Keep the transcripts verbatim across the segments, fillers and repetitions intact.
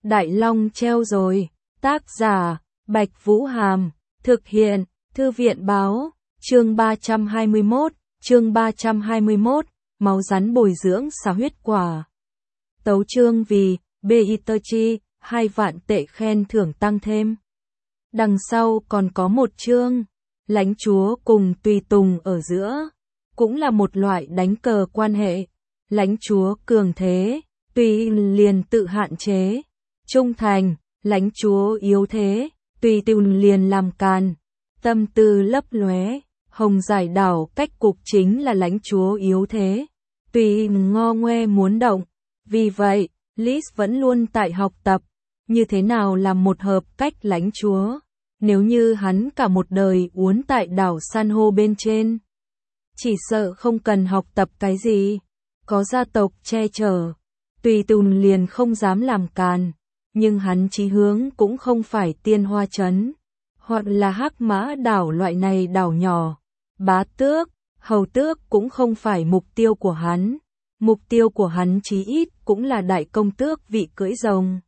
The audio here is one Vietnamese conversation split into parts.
Đại Long treo rồi. Tác giả, Bạch Vũ Hàm. Thực hiện, Thư viện Báo. Chương ba trăm hai mươi mốt, chương ba trăm hai mươi mốt, máu rắn bồi dưỡng xà huyết quả. Tấu chương vì, Beiterchi, hai vạn tệ khen thưởng tăng thêm. Đằng sau còn có một chương, lãnh chúa cùng tùy tùng ở giữa. Cũng là một loại đánh cờ quan hệ. Lãnh chúa cường thế, tùy liền tự hạn chế. Trung thành, lãnh chúa yếu thế, tùy tùng liền làm càn. Tâm tư lấp lóe, Hồng Giải đảo cách cục chính là lãnh chúa yếu thế. Tùy ngo ngoe muốn động. Vì vậy, Liz vẫn luôn tại học tập. Như thế nào làm một hợp cách lãnh chúa. Nếu như hắn cả một đời uốn tại đảo san hô bên trên. Chỉ sợ không cần học tập cái gì. Có gia tộc che chở. Tùy tùng liền không dám làm càn. Nhưng hắn chí hướng cũng không phải Tiên Hoa Trấn. Hoặc là Hắc Mã đảo loại này đảo nhỏ. Bá tước, hầu tước cũng không phải mục tiêu của hắn. Mục tiêu của hắn chí ít cũng là đại công tước vị cưỡi rồng.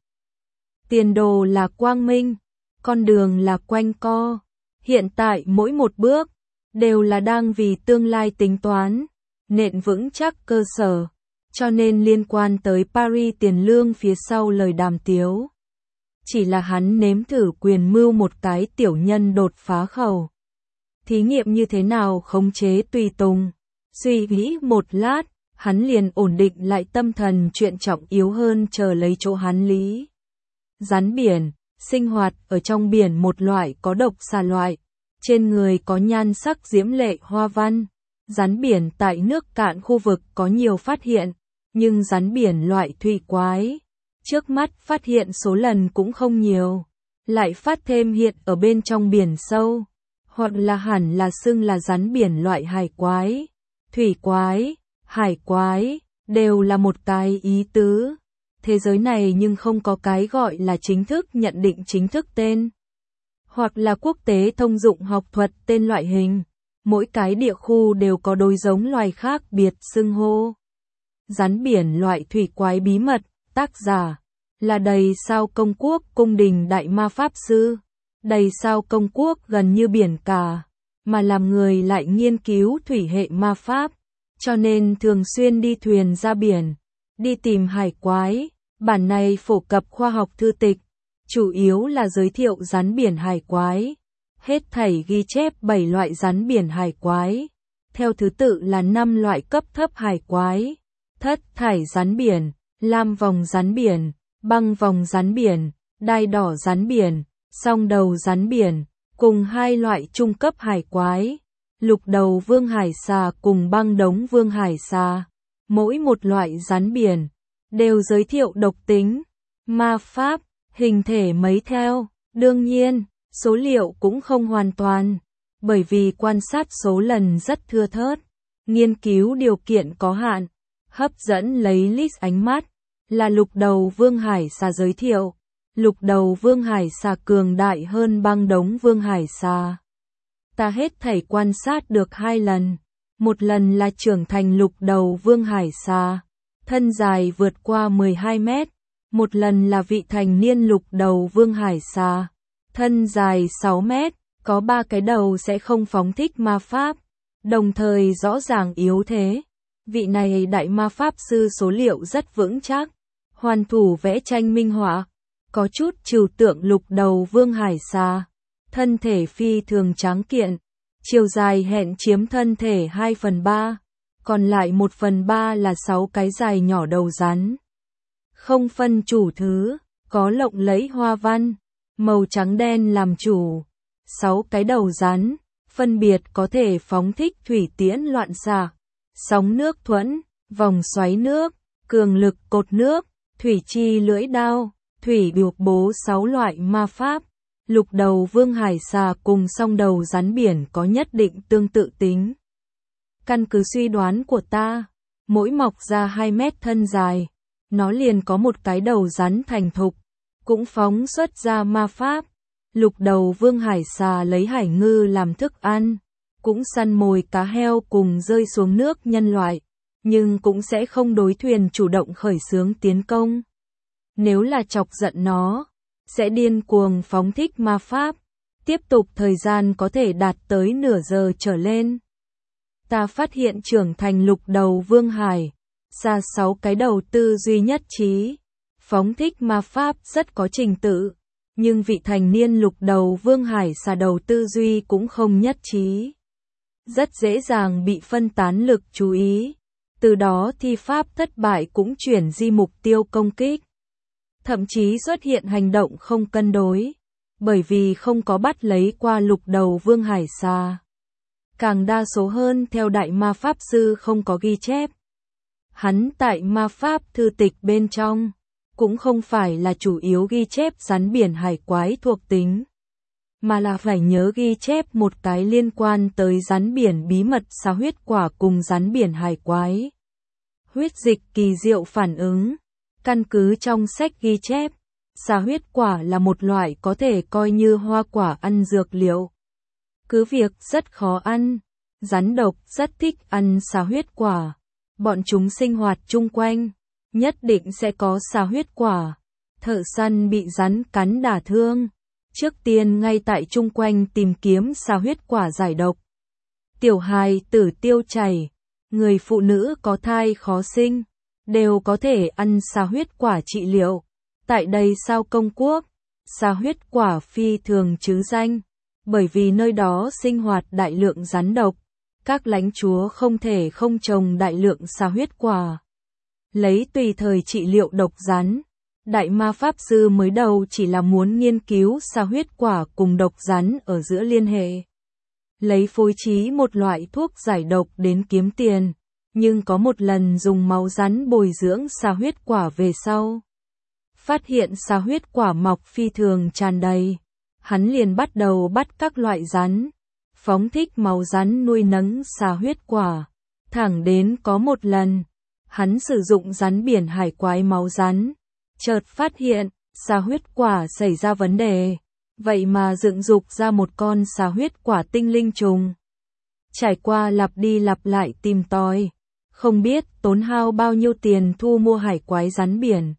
Tiền đồ là quang minh, con đường là quanh co. Hiện tại mỗi một bước, đều là đang vì tương lai tính toán, nện vững chắc cơ sở. Cho nên liên quan tới Paris tiền lương phía sau lời đàm tiếu. Chỉ là hắn nếm thử quyền mưu một cái tiểu nhân đột phá khẩu. Thí nghiệm như thế nào khống chế tùy tùng. Suy nghĩ một lát, hắn liền ổn định lại tâm thần, chuyện trọng yếu hơn chờ lấy chỗ hắn lý. Rắn biển, sinh hoạt ở trong biển một loại có độc xà loại. Trên người có nhan sắc diễm lệ hoa văn. Rắn biển tại nước cạn khu vực có nhiều phát hiện. Nhưng rắn biển loại thủy quái, trước mắt phát hiện số lần cũng không nhiều. Lại phát thêm hiện ở bên trong biển sâu. Hoặc là hẳn là xưng là rắn biển loại hải quái. Thủy quái, hải quái, đều là một cái ý tứ. Thế giới này nhưng không có cái gọi là chính thức nhận định chính thức tên. Hoặc là quốc tế thông dụng học thuật tên loại hình. Mỗi cái địa khu đều có đối giống loài khác biệt xưng hô. Rắn biển loại thủy quái bí mật, tác giả là Đầy Sao Công Quốc cung đình đại ma pháp sư. Đầy Sao Công Quốc gần như biển cả, mà làm người lại nghiên cứu thủy hệ ma pháp, cho nên thường xuyên đi thuyền ra biển, đi tìm hải quái. Bản này phổ cập khoa học thư tịch, chủ yếu là giới thiệu rắn biển hải quái. Hết thảy ghi chép bảy loại rắn biển hải quái, theo thứ tự là năm loại cấp thấp hải quái. Thất thải rắn biển, lam vòng rắn biển, băng vòng rắn biển, đai đỏ rắn biển, song đầu rắn biển, cùng hai loại trung cấp hải quái, lục đầu vương hải xà cùng băng đống vương hải xà. Mỗi một loại rắn biển đều giới thiệu độc tính, ma pháp, hình thể mấy theo. Đương nhiên, số liệu cũng không hoàn toàn, bởi vì quan sát số lần rất thưa thớt, nghiên cứu điều kiện có hạn. Hấp dẫn lấy Liz ánh mắt là lục đầu vương hải xà giới thiệu. Lục đầu vương hải xà cường đại hơn băng đống vương hải xà. Ta hết thảy quan sát được hai lần. Một lần là trưởng thành lục đầu vương hải xà, thân dài vượt qua mười hai mét. Một lần là vị thành niên lục đầu vương hải xà, thân dài sáu mét, có ba cái đầu sẽ không phóng thích ma pháp, đồng thời rõ ràng yếu thế. Vị này đại ma pháp sư số liệu rất vững chắc, hoàn thủ vẽ tranh minh họa, có chút trừu tượng lục đầu vương hải xà, thân thể phi thường tráng kiện, chiều dài hẹn chiếm thân thể hai phần ba, còn lại một phần ba là sáu cái dài nhỏ đầu rắn. Không phân chủ thứ, có lộng lẫy hoa văn, màu trắng đen làm chủ, sáu cái đầu rắn, phân biệt có thể phóng thích thủy tiễn loạn xạ, sóng nước thuẫn, vòng xoáy nước, cường lực cột nước, thủy chi lưỡi đao, thủy buộc bố sáu loại ma pháp. Lục đầu vương hải xà cùng song đầu rắn biển có nhất định tương tự tính. Căn cứ suy đoán của ta, mỗi mọc ra hai mét thân dài, nó liền có một cái đầu rắn thành thục, cũng phóng xuất ra ma pháp. Lục đầu vương hải xà lấy hải ngư làm thức ăn, cũng săn mồi cá heo cùng rơi xuống nước nhân loại, nhưng cũng sẽ không đối thuyền chủ động khởi xướng tiến công. Nếu là chọc giận nó, sẽ điên cuồng phóng thích ma pháp. Tiếp tục thời gian có thể đạt tới nửa giờ trở lên. Ta phát hiện trưởng thành lục đầu Vương Hải, xa sáu cái đầu tư duy nhất trí. Phóng thích ma pháp rất có trình tự, nhưng vị thành niên lục đầu Vương Hải xà đầu tư duy cũng không nhất trí. Rất dễ dàng bị phân tán lực chú ý, từ đó thi pháp thất bại cũng chuyển di mục tiêu công kích. Thậm chí xuất hiện hành động không cân đối, bởi vì không có bắt lấy qua lục đầu Vương Hải xà. Càng đa số hơn theo đại ma pháp sư không có ghi chép. Hắn tại ma pháp thư tịch bên trong, cũng không phải là chủ yếu ghi chép rắn biển hải quái thuộc tính, mà là phải nhớ ghi chép một cái liên quan tới rắn biển bí mật xà huyết quả cùng rắn biển hải quái. Huyết dịch kỳ diệu phản ứng. Căn cứ trong sách ghi chép, xà huyết quả là một loại có thể coi như hoa quả ăn dược liệu. Cứ việc rất khó ăn, rắn độc rất thích ăn xà huyết quả. Bọn chúng sinh hoạt chung quanh, nhất định sẽ có xà huyết quả. Thợ săn bị rắn cắn đả thương, trước tiên ngay tại chung quanh tìm kiếm xà huyết quả giải độc. Tiểu hài tử tiêu chảy, người phụ nữ có thai khó sinh, đều có thể ăn xà huyết quả trị liệu. Tại đây Sao Công Quốc, xà huyết quả phi thường trứ danh, bởi vì nơi đó sinh hoạt đại lượng rắn độc. Các lãnh chúa không thể không trồng đại lượng xà huyết quả, lấy tùy thời trị liệu độc rắn. Đại ma pháp sư mới đầu chỉ là muốn nghiên cứu xà huyết quả cùng độc rắn ở giữa liên hệ, lấy phối trí một loại thuốc giải độc đến kiếm tiền. Nhưng có một lần dùng máu rắn bồi dưỡng xà huyết quả về sau, phát hiện xà huyết quả mọc phi thường tràn đầy. Hắn liền bắt đầu bắt các loại rắn, phóng thích máu rắn nuôi nấng xà huyết quả. Thẳng đến có một lần, hắn sử dụng rắn biển hải quái máu rắn, chợt phát hiện, xà huyết quả xảy ra vấn đề, vậy mà dựng dục ra một con xà huyết quả tinh linh trùng. Trải qua lặp đi lặp lại tìm tòi, không biết tốn hao bao nhiêu tiền thu mua hải quái rắn biển.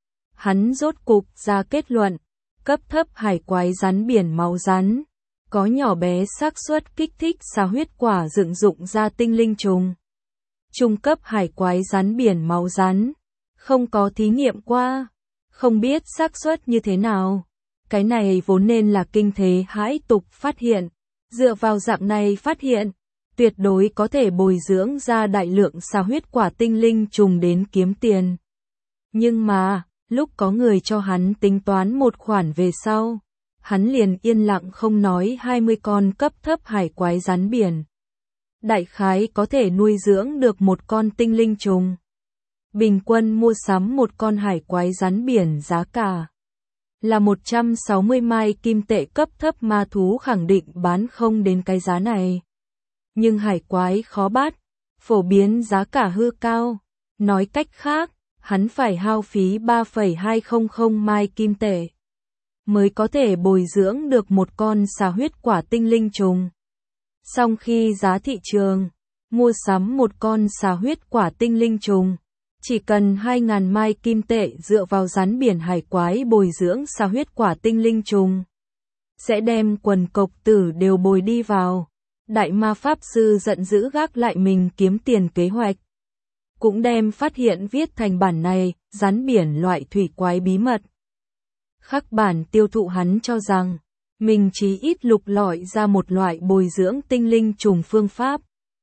Hắn rốt cục ra kết luận, cấp thấp hải quái rắn biển máu rắn, có nhỏ bé xác suất kích thích xà huyết quả dựng dụng ra tinh linh trùng. Trung cấp hải quái rắn biển máu rắn, không có thí nghiệm qua, không biết xác suất như thế nào. Cái này vốn nên là kinh thế hãi tục phát hiện, dựa vào dạng này phát hiện, tuyệt đối có thể bồi dưỡng ra đại lượng xà huyết quả tinh linh trùng đến kiếm tiền. Nhưng mà, lúc có người cho hắn tính toán một khoản về sau, hắn liền yên lặng không nói hai mươi con cấp thấp hải quái rắn biển. Đại khái có thể nuôi dưỡng được một con tinh linh trùng. Bình quân mua sắm một con hải quái rắn biển giá cả là một trăm sáu mươi mai kim tệ, cấp thấp ma thú khẳng định bán không đến cái giá này. Nhưng hải quái khó bắt, phổ biến giá cả hư cao. Nói cách khác, hắn phải hao phí ba phẩy hai không không mai kim tệ mới có thể bồi dưỡng được một con xà huyết quả tinh linh trùng. Song khi giá thị trường, mua sắm một con xà huyết quả tinh linh trùng, chỉ cần hai nghìn mai kim tệ dựa vào rắn biển hải quái bồi dưỡng xà huyết quả tinh linh trùng, sẽ đem quần cộc tử đều bồi đi vào. Đại ma pháp sư giận dữ gác lại mình kiếm tiền kế hoạch. Cũng đem phát hiện viết thành bản này, rắn biển loại thủy quái bí mật. Khắc bản tiêu thụ hắn cho rằng, mình chí ít lục lọi ra một loại bồi dưỡng tinh linh trùng phương pháp.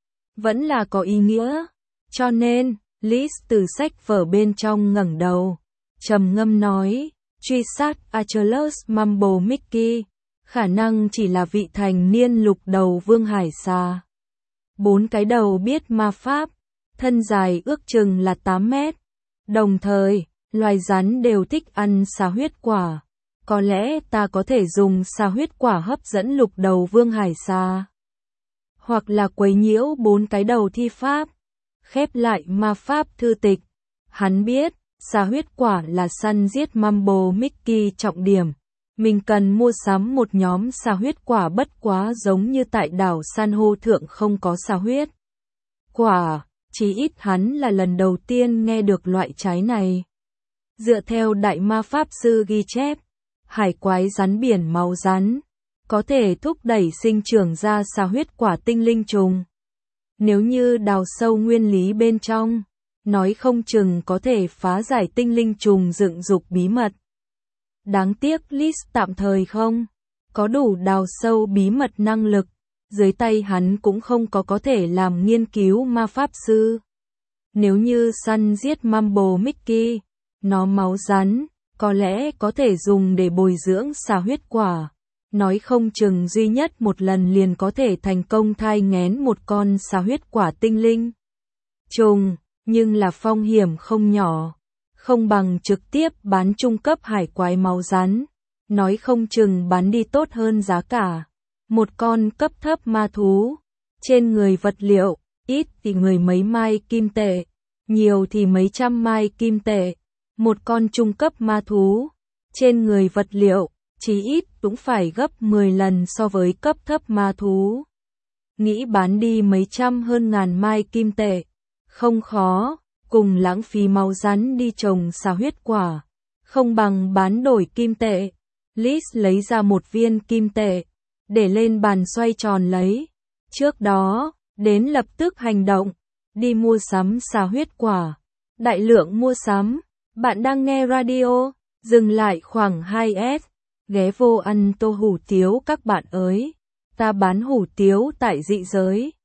Vẫn là có ý nghĩa. Cho nên, Liz từ sách vở bên trong ngẩng đầu, trầm ngâm nói, truy sát Achilles Mumble Mickey, khả năng chỉ là vị thành niên lục đầu vương hải xà. Bốn cái đầu biết ma pháp, thân dài ước chừng là tám mét. Đồng thời, loài rắn đều thích ăn xà huyết quả. Có lẽ ta có thể dùng xà huyết quả hấp dẫn lục đầu vương hải xà, hoặc là quấy nhiễu bốn cái đầu thi pháp. Khép lại ma pháp thư tịch, hắn biết, xà huyết quả là săn giết Mumble Mickey trọng điểm. Mình cần mua sắm một nhóm xà huyết quả bất quá giống như tại đảo san hô thượng không có xà huyết quả, chí ít hắn là lần đầu tiên nghe được loại trái này. Dựa theo đại ma pháp sư ghi chép, hải quái rắn biển máu rắn có thể thúc đẩy sinh trưởng ra xà huyết quả tinh linh trùng. Nếu như đào sâu nguyên lý bên trong, nói không chừng có thể phá giải tinh linh trùng dựng dục bí mật. Đáng tiếc Liz tạm thời không có đủ đào sâu bí mật năng lực, dưới tay hắn cũng không có có thể làm nghiên cứu ma pháp sư. Nếu như săn giết Mumble Mickey, nó máu rắn, có lẽ có thể dùng để bồi dưỡng xà huyết quả. Nói không chừng duy nhất một lần liền có thể thành công thai nghén một con xà huyết quả tinh linh trùng, nhưng là phong hiểm không nhỏ. Không bằng trực tiếp bán trung cấp hải quái máu rắn. Nói không chừng bán đi tốt hơn giá cả. Một con cấp thấp ma thú, trên người vật liệu, ít thì người mấy mai kim tệ, nhiều thì mấy trăm mai kim tệ. Một con trung cấp ma thú, trên người vật liệu, chỉ ít cũng phải gấp mười lần so với cấp thấp ma thú. Nghĩ bán đi mấy trăm hơn ngàn mai kim tệ, không khó, cùng lãng phí máu rắn đi trồng xà huyết quả, không bằng bán đổi kim tệ. Liz lấy ra một viên kim tệ, để lên bàn xoay tròn lấy. Trước đó, đến lập tức hành động, đi mua sắm xà huyết quả. Đại lượng mua sắm, bạn đang nghe radio, dừng lại khoảng hai s, ghé vô ăn tô hủ tiếu các bạn ơi. Ta bán hủ tiếu tại dị giới.